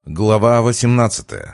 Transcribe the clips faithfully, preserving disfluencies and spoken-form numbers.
Глава восемнадцатая.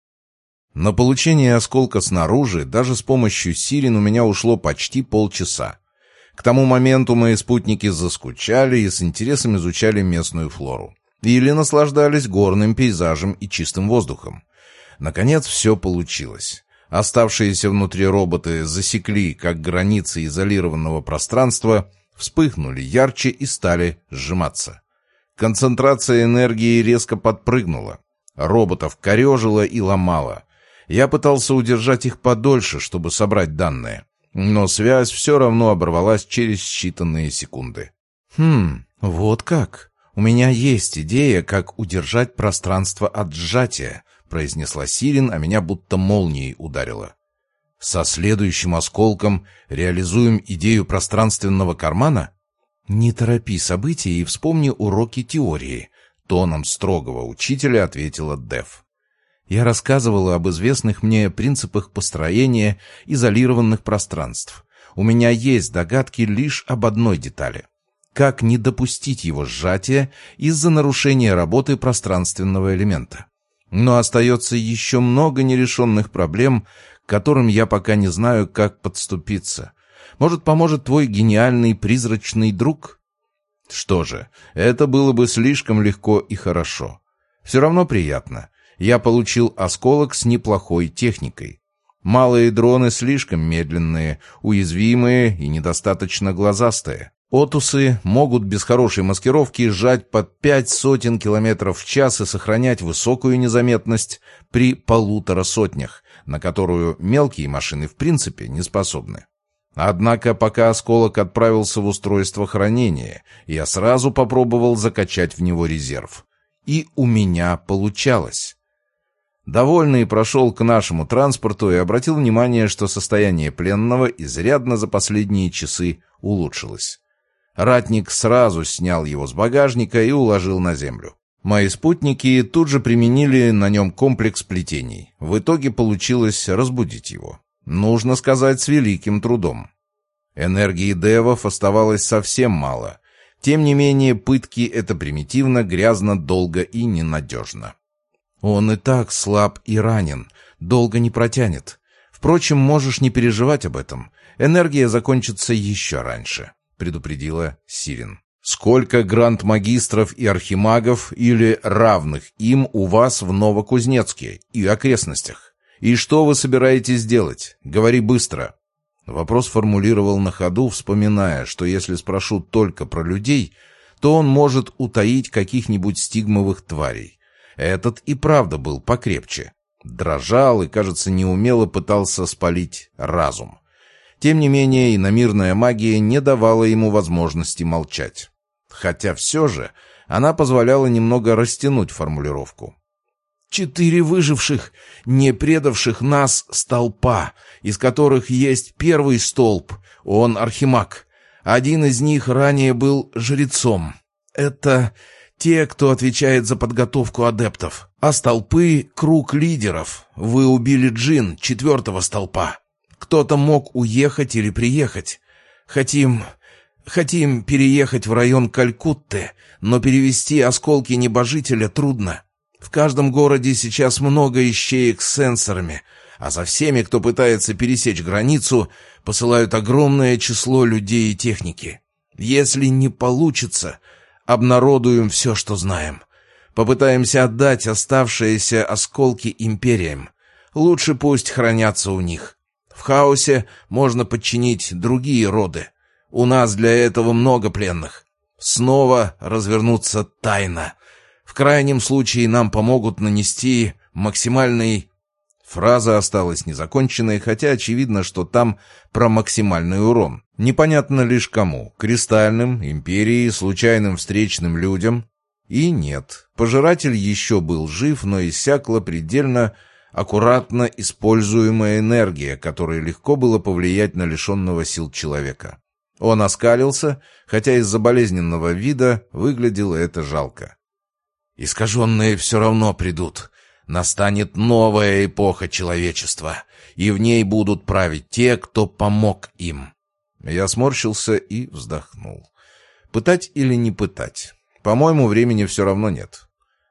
На получение осколка снаружи даже с помощью сирен у меня ушло почти полчаса. К тому моменту мои спутники заскучали и с интересом изучали местную флору. Или наслаждались горным пейзажем и чистым воздухом. Наконец все получилось. Оставшиеся внутри роботы засекли, как границы изолированного пространства вспыхнули ярче и стали сжиматься. Концентрация энергии резко подпрыгнула. Роботов корежило и ломало. Я пытался удержать их подольше, чтобы собрать данные. Но связь все равно оборвалась через считанные секунды. «Хм, вот как. У меня есть идея, как удержать пространство от сжатия», произнесла Сирен, а меня будто молнией ударило. «Со следующим осколком реализуем идею пространственного кармана?» «Не торопи события и вспомни уроки теории», — тоном строгого учителя ответила Дев. «Я рассказывала об известных мне принципах построения изолированных пространств. У меня есть догадки лишь об одной детали. Как не допустить его сжатия из-за нарушения работы пространственного элемента? Но остается еще много нерешенных проблем, к которым я пока не знаю, как подступиться. Может, поможет твой гениальный призрачный друг?» Что же, это было бы слишком легко и хорошо. Все равно приятно. Я получил осколок с неплохой техникой. Малые дроны слишком медленные, уязвимые и недостаточно глазастые. Отусы могут без хорошей маскировки сжать под пять сотен километров в час и сохранять высокую незаметность при полутора сотнях, на которую мелкие машины в принципе не способны. Однако пока осколок отправился в устройство хранения, я сразу попробовал закачать в него резерв. И у меня получалось. Довольный прошел к нашему транспорту и обратил внимание, что состояние пленного изрядно за последние часы улучшилось. Ратник сразу снял его с багажника и уложил на землю. Мои спутники тут же применили на нем комплекс плетений. В итоге получилось разбудить его. Нужно сказать, с великим трудом. Энергии девов оставалось совсем мало. Тем не менее, пытки — это примитивно, грязно, долго и ненадежно. «Он и так слаб и ранен. Долго не протянет. Впрочем, можешь не переживать об этом. Энергия закончится еще раньше», — предупредила Сирен. «Сколько гранд-магистров и архимагов или равных им у вас в Новокузнецке и окрестностях? И что вы собираетесь делать? Говори быстро». Вопрос формулировал на ходу, вспоминая, что если спрошу только про людей, то он может утаить каких-нибудь стигмовых тварей. Этот и правда был покрепче. Дрожал и, кажется, неумело пытался спалить разум. Тем не менее, иномирная магия не давала ему возможности молчать. Хотя все же она позволяла немного растянуть формулировку. «Четыре выживших, не предавших нас столпа, из которых есть первый столб, он архимаг. Один из них ранее был жрецом. Это те, кто отвечает за подготовку адептов. А столпы — круг лидеров. Вы убили Джин, четвертого столпа. Кто-то мог уехать или приехать. Хотим... хотим переехать в район Калькутты, но перевести осколки небожителя трудно. В каждом городе сейчас много ищеек с сенсорами, а за всеми, кто пытается пересечь границу, посылают огромное число людей и техники. Если не получится, обнародуем все, что знаем. Попытаемся отдать оставшиеся осколки империям. Лучше пусть хранятся у них. В хаосе можно подчинить другие роды. У нас для этого много пленных. Снова развернуться тайно. В крайнем случае нам помогут нанести максимальный...» Фраза осталась незаконченной, хотя очевидно, что там про максимальный урон. Непонятно лишь кому — Кристальным, Империи, случайным встречным людям. И нет, Пожиратель еще был жив, но иссякла предельно аккуратно используемая энергия, которой легко было повлиять на лишенного сил человека. Он оскалился, хотя из-за болезненного вида выглядело это жалко. «Искаженные все равно придут. Настанет новая эпоха человечества, и в ней будут править те, кто помог им». Я сморщился и вздохнул. Пытать или не пытать? По-моему, времени все равно нет.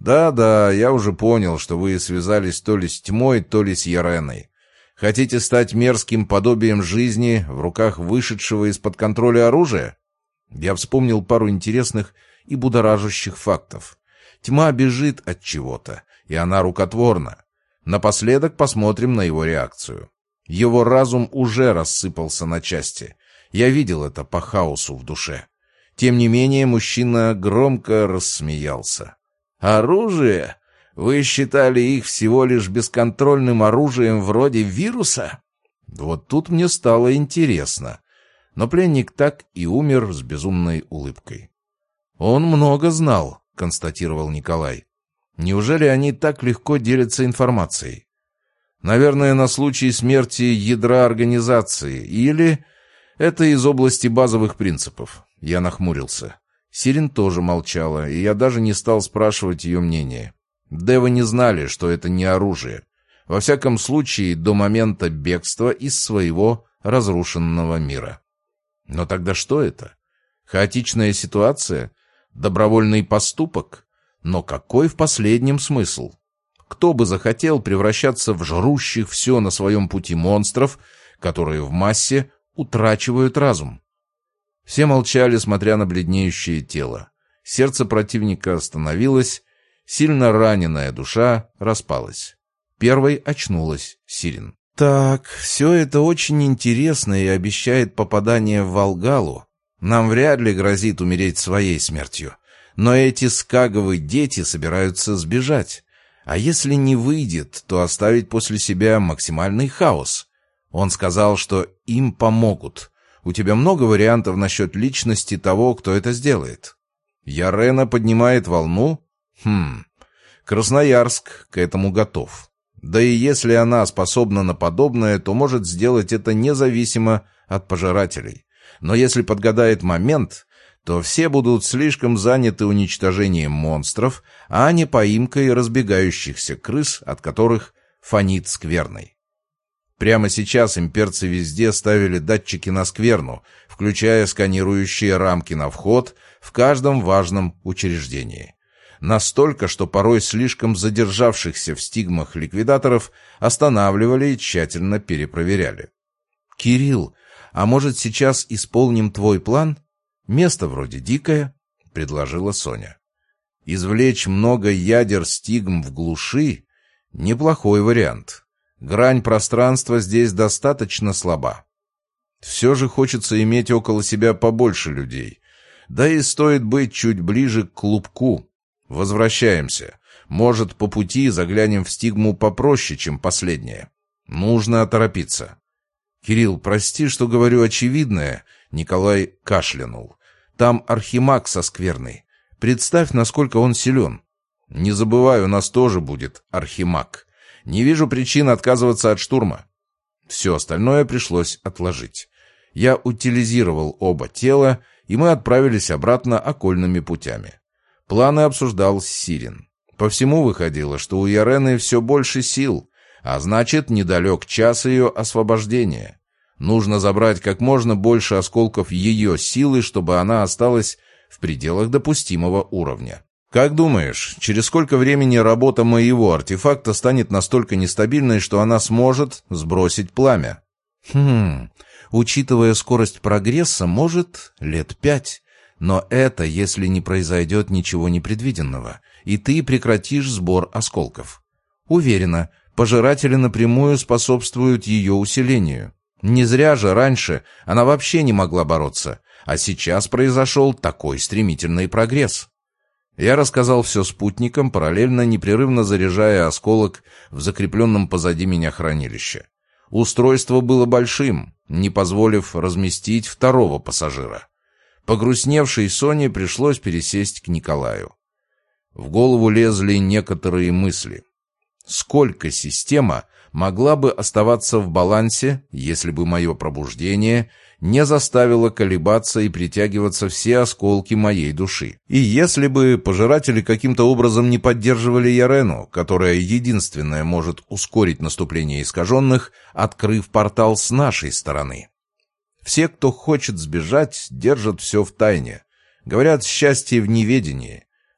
«Да-да, я уже понял, что вы связались то ли с тьмой, то ли с Яреной. Хотите стать мерзким подобием жизни в руках вышедшего из-под контроля оружия?» Я вспомнил пару интересных и будоражащих фактов. Тьма бежит от чего-то, и она рукотворна. Напоследок посмотрим на его реакцию. Его разум уже рассыпался на части. Я видел это по хаосу в душе. Тем не менее, мужчина громко рассмеялся. «Оружие? Вы считали их всего лишь бесконтрольным оружием вроде вируса?» Вот тут мне стало интересно. Но пленник так и умер с безумной улыбкой. «Он много знал», — констатировал Николай. «Неужели они так легко делятся информацией? Наверное, на случай смерти ядра организации. Или это из области базовых принципов?» Я нахмурился. Сирен тоже молчала, и я даже не стал спрашивать ее мнение. Девы не знали, что это не оружие. Во всяком случае, до момента бегства из своего разрушенного мира. Но тогда что это? Хаотичная ситуация? Добровольный поступок? Но какой в последнем смысл? Кто бы захотел превращаться в жрущих все на своем пути монстров, которые в массе утрачивают разум? Все молчали, смотря на бледнеющее тело. Сердце противника остановилось, сильно раненая душа распалась. Первой очнулась Сирен. «Так, все это очень интересно и обещает попадание в Волгалу. Нам вряд ли грозит умереть своей смертью. Но эти скаговые дети собираются сбежать. А если не выйдет, то оставить после себя максимальный хаос. Он сказал, что им помогут. У тебя много вариантов насчет личности того, кто это сделает?» «Ярена поднимает волну? Хм, Красноярск к этому готов. Да и если она способна на подобное, то может сделать это независимо от пожирателей. Но если подгадает момент, то все будут слишком заняты уничтожением монстров, а не поимкой разбегающихся крыс, от которых фонит скверной. Прямо сейчас имперцы везде ставили датчики на скверну, включая сканирующие рамки на вход в каждом важном учреждении. Настолько, что порой слишком задержавшихся в стигмах ликвидаторов останавливали и тщательно перепроверяли. «Кирилл, а может, сейчас исполним твой план? Место вроде дикое», — предложила Соня. «Извлечь много ядер стигм в глуши — неплохой вариант. Грань пространства здесь достаточно слаба. Все же хочется иметь около себя побольше людей. Да и стоит быть чуть ближе к клубку. Возвращаемся. Может, по пути заглянем в стигму попроще, чем последняя. Нужно торопиться». «Кирилл, прости, что говорю очевидное», — Николай кашлянул. «Там архимаг со скверной. Представь, насколько он силен». «Не забывай, у нас тоже будет архимаг. Не вижу причин отказываться от штурма». Все остальное пришлось отложить. Я утилизировал оба тела, и мы отправились обратно окольными путями. Планы обсуждал с Сирен. По всему выходило, что у Ярены все больше сил, а значит, недалек час ее освобождения. Нужно забрать как можно больше осколков ее силы, чтобы она осталась в пределах допустимого уровня. «Как думаешь, через сколько времени работа моего артефакта станет настолько нестабильной, что она сможет сбросить пламя?» «Хм, учитывая скорость прогресса, может, лет пять. Но это если не произойдет ничего непредвиденного, и ты прекратишь сбор осколков. Уверена, пожиратели напрямую способствуют ее усилению. Не зря же раньше она вообще не могла бороться, а сейчас произошел такой стремительный прогресс». Я рассказал все спутникам, параллельно непрерывно заряжая осколок в закрепленном позади меня хранилище. Устройство было большим, не позволив разместить второго пассажира. Погрустневшей Соне пришлось пересесть к Николаю. В голову лезли некоторые мысли. Сколько система могла бы оставаться в балансе, если бы мое пробуждение не заставило колебаться и притягиваться все осколки моей души? И если бы пожиратели каким-то образом не поддерживали Ярену, которая единственная может ускорить наступление искаженных, открыв портал с нашей стороны? Все, кто хочет сбежать, держат все в тайне. Говорят, счастье в неведении.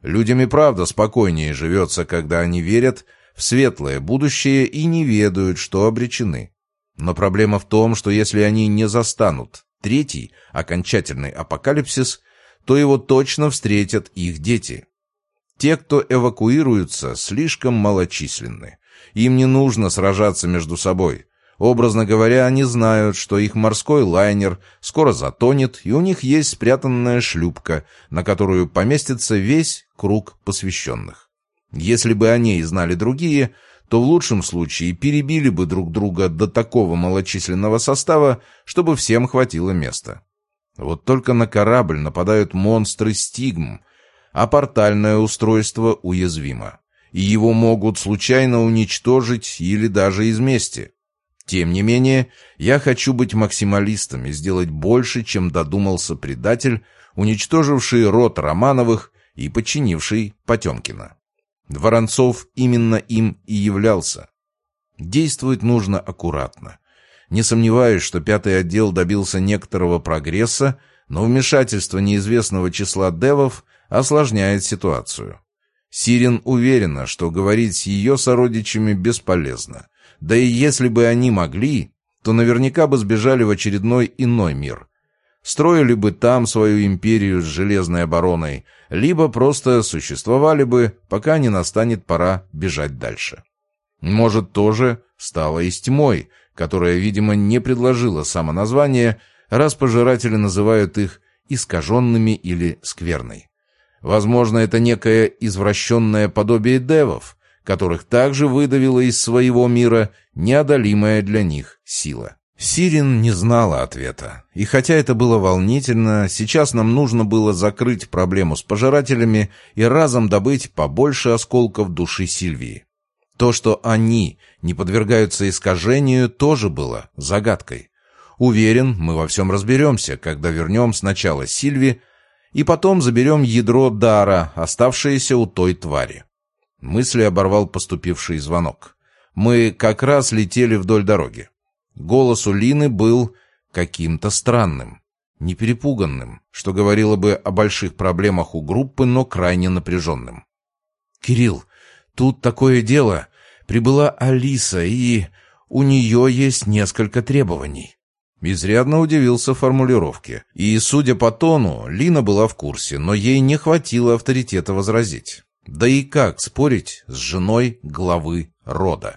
Людям и правда спокойнее живется, когда они верят в светлое будущее и не ведают, что обречены. Но проблема в том, что если они не застанут третий, окончательный апокалипсис, то его точно встретят их дети. Те, кто эвакуируются, слишком малочисленны. Им не нужно сражаться между собой. Образно говоря, они знают, что их морской лайнер скоро затонет, и у них есть спрятанная шлюпка, на которую поместится весь круг посвященных. Если бы о ней знали другие, то в лучшем случае перебили бы друг друга до такого малочисленного состава, чтобы всем хватило места. Вот только на корабль нападают монстры стигм, а портальное устройство уязвимо, и его могут случайно уничтожить или даже из мести. Тем не менее, я хочу быть максималистом и сделать больше, чем додумался предатель, уничтоживший род Романовых и подчинивший Потемкина. Воронцов именно им и являлся. Действовать нужно аккуратно. Не сомневаюсь, что пятый отдел добился некоторого прогресса, но вмешательство неизвестного числа девов осложняет ситуацию. Сирен уверена, что говорить с ее сородичами бесполезно. Да и если бы они могли, то наверняка бы сбежали в очередной иной мир. Строили бы там свою империю с железной обороной, либо просто существовали бы, пока не настанет пора бежать дальше. Может, тоже стало и с тьмой, которая, видимо, не предложила самоназвание, раз пожиратели называют их искаженными или скверной. Возможно, это некое извращенное подобие девов, которых также выдавила из своего мира неодолимая для них сила. Сирен не знала ответа. И хотя это было волнительно, сейчас нам нужно было закрыть проблему с пожирателями и разом добыть побольше осколков души Сильвии. То, что они не подвергаются искажению, тоже было загадкой. Уверен, мы во всем разберемся, когда вернем сначала Сильви, и потом заберем ядро дара, оставшееся у той твари. Мысли оборвал поступивший звонок. Мы как раз летели вдоль дороги. Голос у Лины был каким-то странным, не перепуганным, что говорило бы о больших проблемах у группы, но крайне напряженным. «Кирилл, тут такое дело. Прибыла Алиса, и у нее есть несколько требований». Изрядно удивился формулировке. И, судя по тону, Лина была в курсе, но ей не хватило авторитета возразить. Да и как спорить с женой главы рода?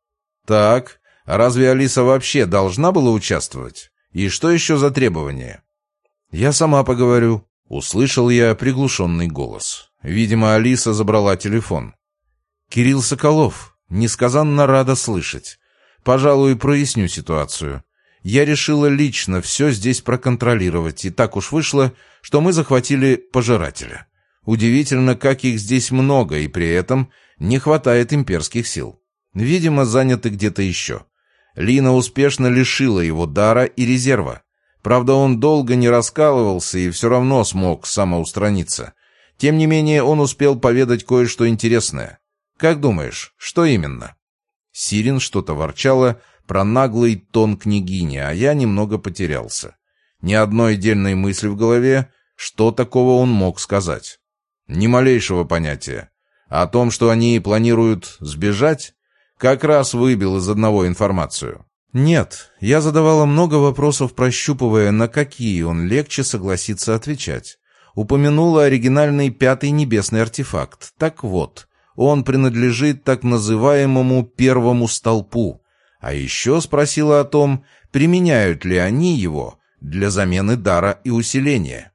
Так, а разве Алиса вообще должна была участвовать? И что еще за требования? «Я сама поговорю», — услышал я приглушенный голос. Видимо, Алиса забрала телефон. «Кирилл Соколов, несказанно рада слышать. Пожалуй, проясню ситуацию. Я решила лично все здесь проконтролировать, и так уж вышло, что мы захватили пожирателя. Удивительно, как их здесь много, и при этом не хватает имперских сил. Видимо, заняты где-то еще. Лина успешно лишила его дара и резерва. Правда, он долго не раскалывался и все равно смог самоустраниться. Тем не менее, он успел поведать кое-что интересное. Как думаешь, что именно?» Сирен что-то ворчала про наглый тон княгини, а я немного потерялся. Ни одной дельной мысли в голове, что такого он мог сказать. Ни малейшего понятия. О том, что они планируют сбежать, как раз выбил из одного информацию. Нет, я задавала много вопросов, прощупывая, на какие он легче согласится отвечать. Упомянула оригинальный пятый небесный артефакт. Так вот, он принадлежит так называемому первому столпу. А еще спросила о том, применяют ли они его для замены дара и усиления.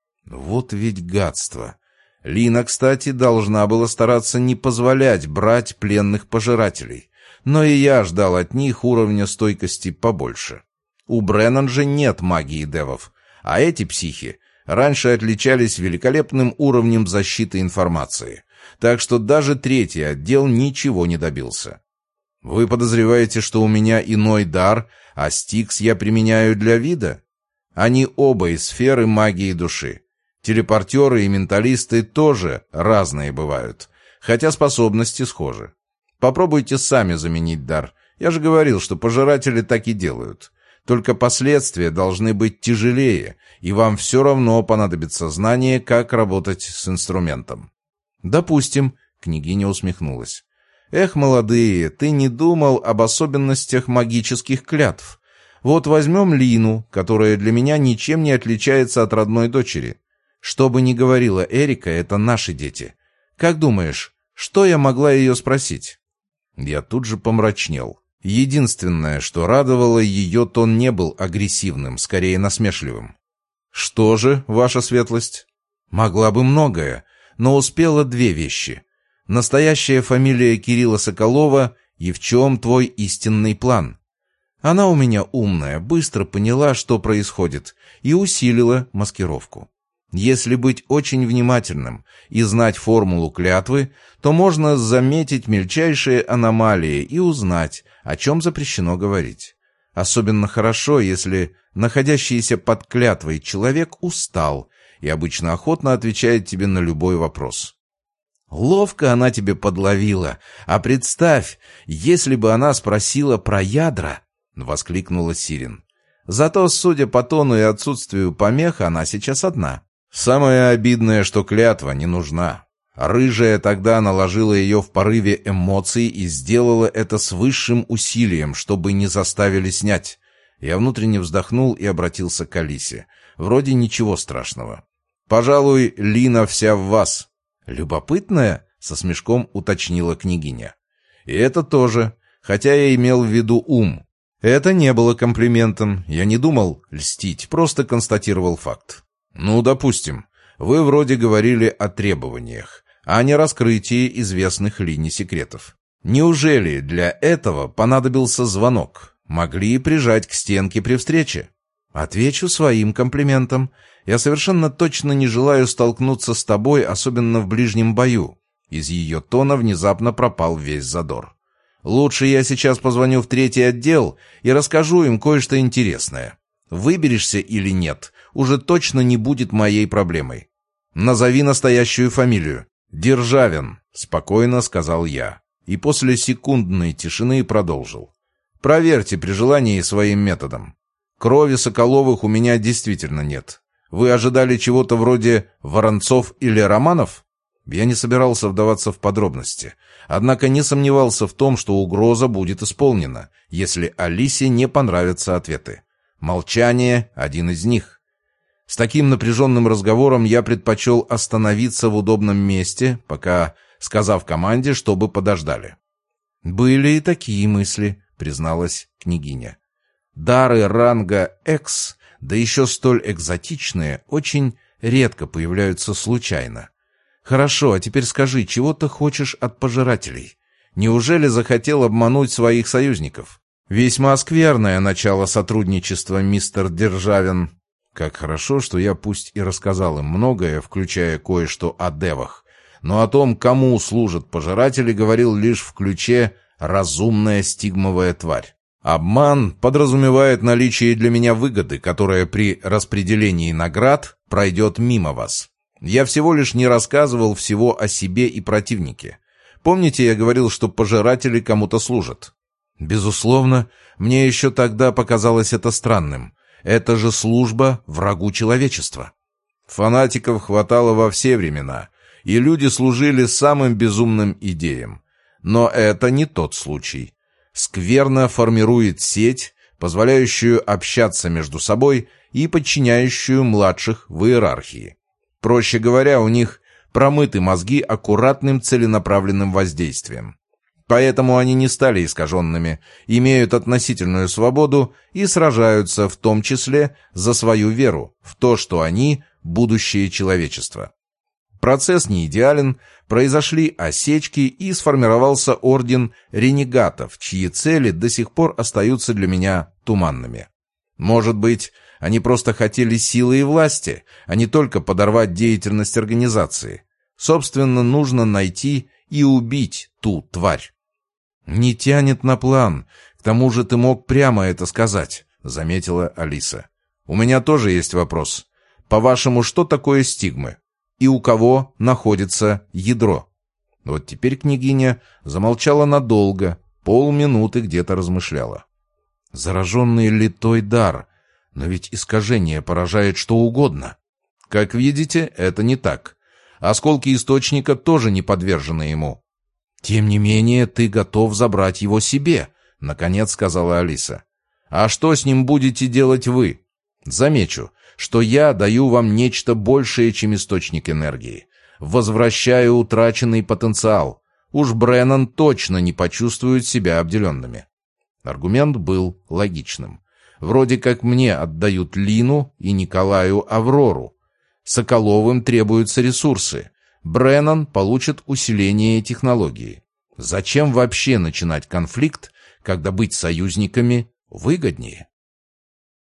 Вот ведь гадство. Лина, кстати, должна была стараться не позволять брать пленных пожирателей. Но и я ждал от них уровня стойкости побольше. У Бреннан же нет магии девов, а эти психи раньше отличались великолепным уровнем защиты информации. Так что даже третий отдел ничего не добился. Вы подозреваете, что у меня иной дар, а стикс я применяю для вида? Они оба из сферы магии души. Телепортеры и менталисты тоже разные бывают, хотя способности схожи. Попробуйте сами заменить дар. Я же говорил, что пожиратели так и делают. Только последствия должны быть тяжелее, и вам все равно понадобится знание, как работать с инструментом. «Допустим», — княгиня усмехнулась. «Эх, молодые, ты не думал об особенностях магических клятв. Вот возьмем Лину, которая для меня ничем не отличается от родной дочери. Что бы ни говорила Эрика, это наши дети. Как думаешь, что я могла ее спросить?» Я тут же помрачнел. Единственное, что радовало, ее тон не был агрессивным, скорее насмешливым. «Что же, ваша светлость?» «Могла бы многое, но успела две вещи. Настоящая фамилия Кирилла Соколова и в чем твой истинный план?» Она у меня умная, быстро поняла, что происходит, и усилила маскировку. Если быть очень внимательным и знать формулу клятвы, то можно заметить мельчайшие аномалии и узнать, о чем запрещено говорить. Особенно хорошо, если находящийся под клятвой человек устал и обычно охотно отвечает тебе на любой вопрос. Ловко она тебе подловила, а представь, если бы она спросила про ядра, — воскликнула Сирин. Зато, судя по тону и отсутствию помех, она сейчас одна. Самое обидное, что клятва не нужна. Рыжая тогда наложила ее в порыве эмоций и сделала это с высшим усилием, чтобы не заставили снять. Я внутренне вздохнул и обратился к Алисе. Вроде ничего страшного. «Пожалуй, Лина вся в вас». «Любопытная?» — со смешком уточнила княгиня. «И это тоже, хотя я имел в виду ум». Это не было комплиментом, я не думал льстить, просто констатировал факт. «Ну, допустим, вы вроде говорили о требованиях, а не раскрытии известных Лине секретов. Неужели для этого понадобился звонок? Могли прижать к стенке при встрече?» «Отвечу своим комплиментом. Я совершенно точно не желаю столкнуться с тобой, особенно в ближнем бою». Из ее тона внезапно пропал весь задор. «Лучше я сейчас позвоню в третий отдел и расскажу им кое-что интересное. Выберешься или нет, уже точно не будет моей проблемой. Назови настоящую фамилию». «Державин», — спокойно сказал я. И после секундной тишины продолжил. «Проверьте при желании своим методом. Крови Соколовых у меня действительно нет. Вы ожидали чего-то вроде Воронцов или Романов?» Я не собирался вдаваться в подробности, однако не сомневался в том, что угроза будет исполнена, если Алисе не понравятся ответы. Молчание — один из них. С таким напряженным разговором я предпочел остановиться в удобном месте, пока, сказав команде, чтобы подождали. «Были и такие мысли», — призналась княгиня. «Дары ранга X, да еще столь экзотичные, очень редко появляются случайно. Хорошо, а теперь скажи, чего ты хочешь от пожирателей? Неужели захотел обмануть своих союзников?» «Весьма скверное начало сотрудничества, мистер Державин». Как хорошо, что я пусть и рассказал им многое, включая кое-что о девах, но о том, кому служат пожиратели, говорил лишь в ключе «разумная стигмовая тварь». Обман подразумевает наличие для меня выгоды, которая при распределении наград пройдет мимо вас. Я всего лишь не рассказывал всего о себе и противнике. Помните, я говорил, что пожиратели кому-то служат? Безусловно, мне еще тогда показалось это странным. Это же служба врагу человечества. Фанатиков хватало во все времена, и люди служили самым безумным идеям. Но это не тот случай. Скверно формирует сеть, позволяющую общаться между собой и подчиняющую младших в иерархии. Проще говоря, у них промыты мозги аккуратным целенаправленным воздействием. Поэтому они не стали искаженными, имеют относительную свободу и сражаются в том числе за свою веру в то, что они – будущее человечества. Процесс не идеален, произошли осечки и сформировался орден ренегатов, чьи цели до сих пор остаются для меня туманными. Может быть, они просто хотели силы и власти, а не только подорвать деятельность организации. Собственно, нужно найти и убить ту тварь. «Не тянет на план. К тому же ты мог прямо это сказать», — заметила Алиса. «У меня тоже есть вопрос. По-вашему, что такое стигмы? И у кого находится ядро?» Вот теперь княгиня замолчала надолго, полминуты где-то размышляла. «Зараженный литой дар. Но ведь искажение поражает что угодно». «Как видите, это не так. Осколки источника тоже не подвержены ему. «Тем не менее, ты готов забрать его себе», — наконец сказала Алиса. «А что с ним будете делать вы? Замечу, что я даю вам нечто большее, чем источник энергии. Возвращаю утраченный потенциал. Уж Бреннан точно не почувствует себя обделенными». Аргумент был логичным. Вроде как мне отдают Лину и Николаю Аврору. Соколовым требуются ресурсы. Бреннан получит усиление технологии. Зачем вообще начинать конфликт, когда быть союзниками выгоднее?